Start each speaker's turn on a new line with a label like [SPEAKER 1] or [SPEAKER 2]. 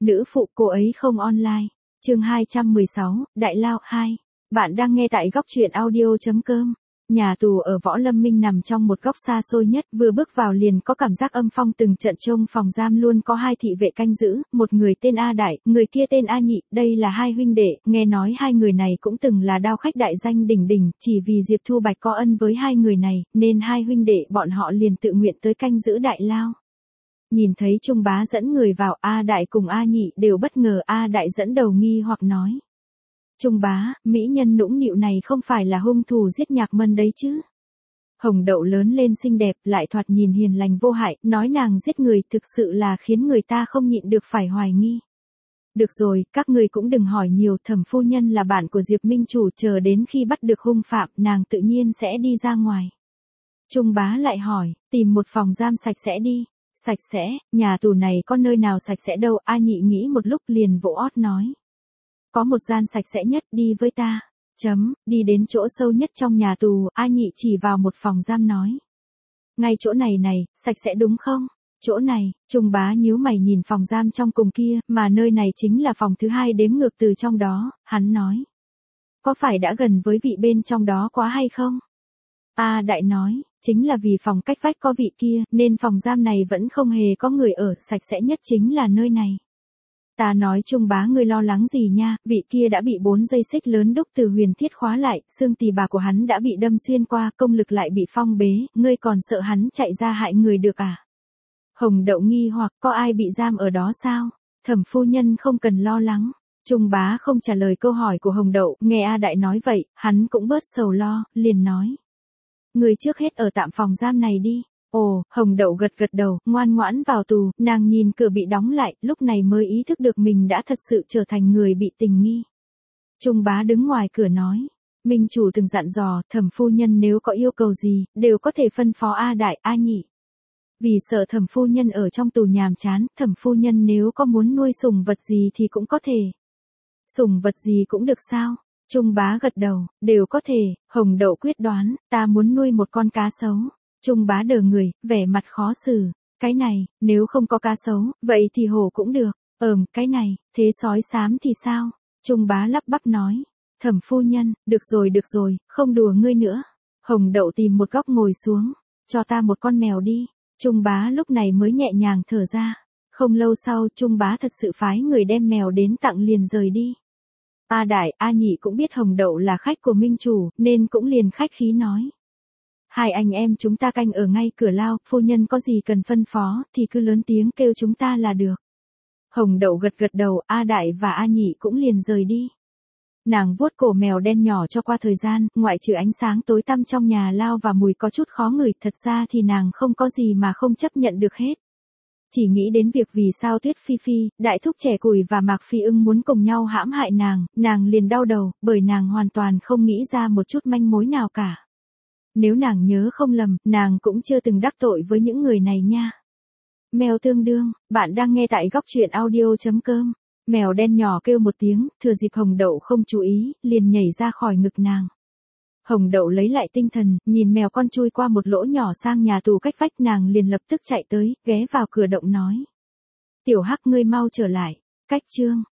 [SPEAKER 1] Nữ phụ cô ấy không online. Chương 216, Đại Lao 2. Bạn đang nghe tại góc truyện audio.com. Nhà tù ở Võ Lâm Minh nằm trong một góc xa xôi nhất, vừa bước vào liền có cảm giác âm phong từng trận. Trong phòng giam luôn có hai thị vệ canh giữ, một người tên A Đại, người kia tên A Nhị, đây là hai huynh đệ, nghe nói hai người này cũng từng là đao khách đại danh đỉnh đỉnh, chỉ vì Diệp Thu Bạch có ân với hai người này, nên hai huynh đệ bọn họ liền tự nguyện tới canh giữ Đại Lao. Nhìn thấy Trung Bá dẫn người vào, A Đại cùng A Nhị đều bất ngờ. A Đại dẫn đầu nghi hoặc nói: Trung Bá, mỹ nhân nũng nịu này không phải là hung thủ giết Nhạc Mân đấy chứ? Hồng Đậu lớn lên xinh đẹp, lại thoạt nhìn hiền lành vô hại, nói nàng giết người thực sự là khiến người ta không nhịn được phải hoài nghi. Được rồi, các người cũng đừng hỏi nhiều, Thẩm phu nhân là bạn của Diệp Minh chủ, chờ đến khi bắt được hung phạm, nàng tự nhiên sẽ đi ra ngoài. Trung Bá lại hỏi: tìm một phòng giam sạch sẽ đi. Sạch sẽ, nhà tù này có nơi nào sạch sẽ đâu. A Nhị nghĩ một lúc liền vỗ ót nói: có một gian sạch sẽ nhất, đi với ta. Đi đến chỗ sâu nhất trong nhà tù, A Nhị chỉ vào một phòng giam nói: ngay chỗ này này, sạch sẽ đúng không? Chỗ này. Trung Bá nhíu mày nhìn phòng giam trong cùng kia, mà nơi này chính là phòng thứ hai đếm ngược từ trong đó. Hắn nói: có phải đã gần với vị bên trong đó quá hay không? A Đại nói: chính là vì phòng cách vách có vị kia, nên phòng giam này vẫn không hề có người ở, sạch sẽ nhất chính là nơi này. Ta nói Trung Bá, ngươi lo lắng gì nha, vị kia đã bị 4 dây xích lớn đúc từ huyền thiết khóa lại, xương tỳ bà của hắn đã bị đâm xuyên qua, công lực lại bị phong bế, ngươi còn sợ hắn chạy ra hại người được à? Hồng Đậu nghi hoặc: có ai bị giam ở đó sao? Thẩm phu nhân không cần lo lắng. Trung Bá không trả lời câu hỏi của Hồng Đậu, nghe A Đại nói vậy, hắn cũng bớt sầu lo, liền nói: người trước hết ở tạm phòng giam này đi. Ồ, Hồng Đậu gật gật đầu, ngoan ngoãn vào tù. Nàng nhìn cửa bị đóng lại, lúc này mới ý thức được mình đã thật sự trở thành người bị tình nghi. Trung Bá đứng ngoài cửa nói: Minh chủ từng dặn dò, Thẩm phu nhân nếu có yêu cầu gì, đều có thể phân phó A Đại, A Nhị. Vì sợ Thẩm phu nhân ở trong tù nhàm chán, Thẩm phu nhân nếu có muốn nuôi sủng vật gì thì cũng có thể. Sủng vật gì cũng được sao? Trung Bá gật đầu: đều có thể. Hồng Đậu quyết đoán: ta muốn nuôi một con cá sấu. Trung Bá đờ người, vẻ mặt khó xử: cái này, nếu không có cá sấu, vậy thì hổ cũng được. Cái này, thế sói xám thì sao? Trung Bá lắp bắp nói: Thẩm phu nhân, được rồi, không đùa ngươi nữa. Hồng Đậu tìm một góc ngồi xuống: cho ta một con mèo đi. Trung Bá lúc này mới nhẹ nhàng thở ra. Không lâu sau, Trung Bá thật sự phái người đem mèo đến tặng liền rời đi. A Đại, A Nhị cũng biết Hồng Đậu là khách của Minh chủ, nên cũng liền khách khí nói: hai anh em chúng ta canh ở ngay cửa lao, phu nhân có gì cần phân phó, thì cứ lớn tiếng kêu chúng ta là được. Hồng Đậu gật gật đầu, A Đại và A Nhị cũng liền rời đi. Nàng vuốt cổ mèo đen nhỏ cho qua thời gian, ngoại trừ ánh sáng tối tăm trong nhà lao và mùi có chút khó ngửi, thật ra thì nàng không có gì mà không chấp nhận được hết. Chỉ nghĩ đến việc vì sao Tuyết Phi Phi, Đại Thúc Trẻ Củi và Mạc Phi Ưng muốn cùng nhau hãm hại nàng liền đau đầu, bởi nàng hoàn toàn không nghĩ ra một chút manh mối nào cả. Nếu nàng nhớ không lầm, nàng cũng chưa từng đắc tội với những người này nha. Mèo tương đương, bạn đang nghe tại góc truyện audio.com. Mèo đen nhỏ kêu một tiếng, thừa dịp Hồng Đậu không chú ý, liền nhảy ra khỏi ngực nàng. Hồng Đậu lấy lại tinh thần, nhìn mèo con chui qua một lỗ nhỏ sang nhà tù cách vách, nàng liền lập tức chạy tới, ghé vào cửa động nói: Tiểu Hắc, ngươi mau trở lại. Cách chương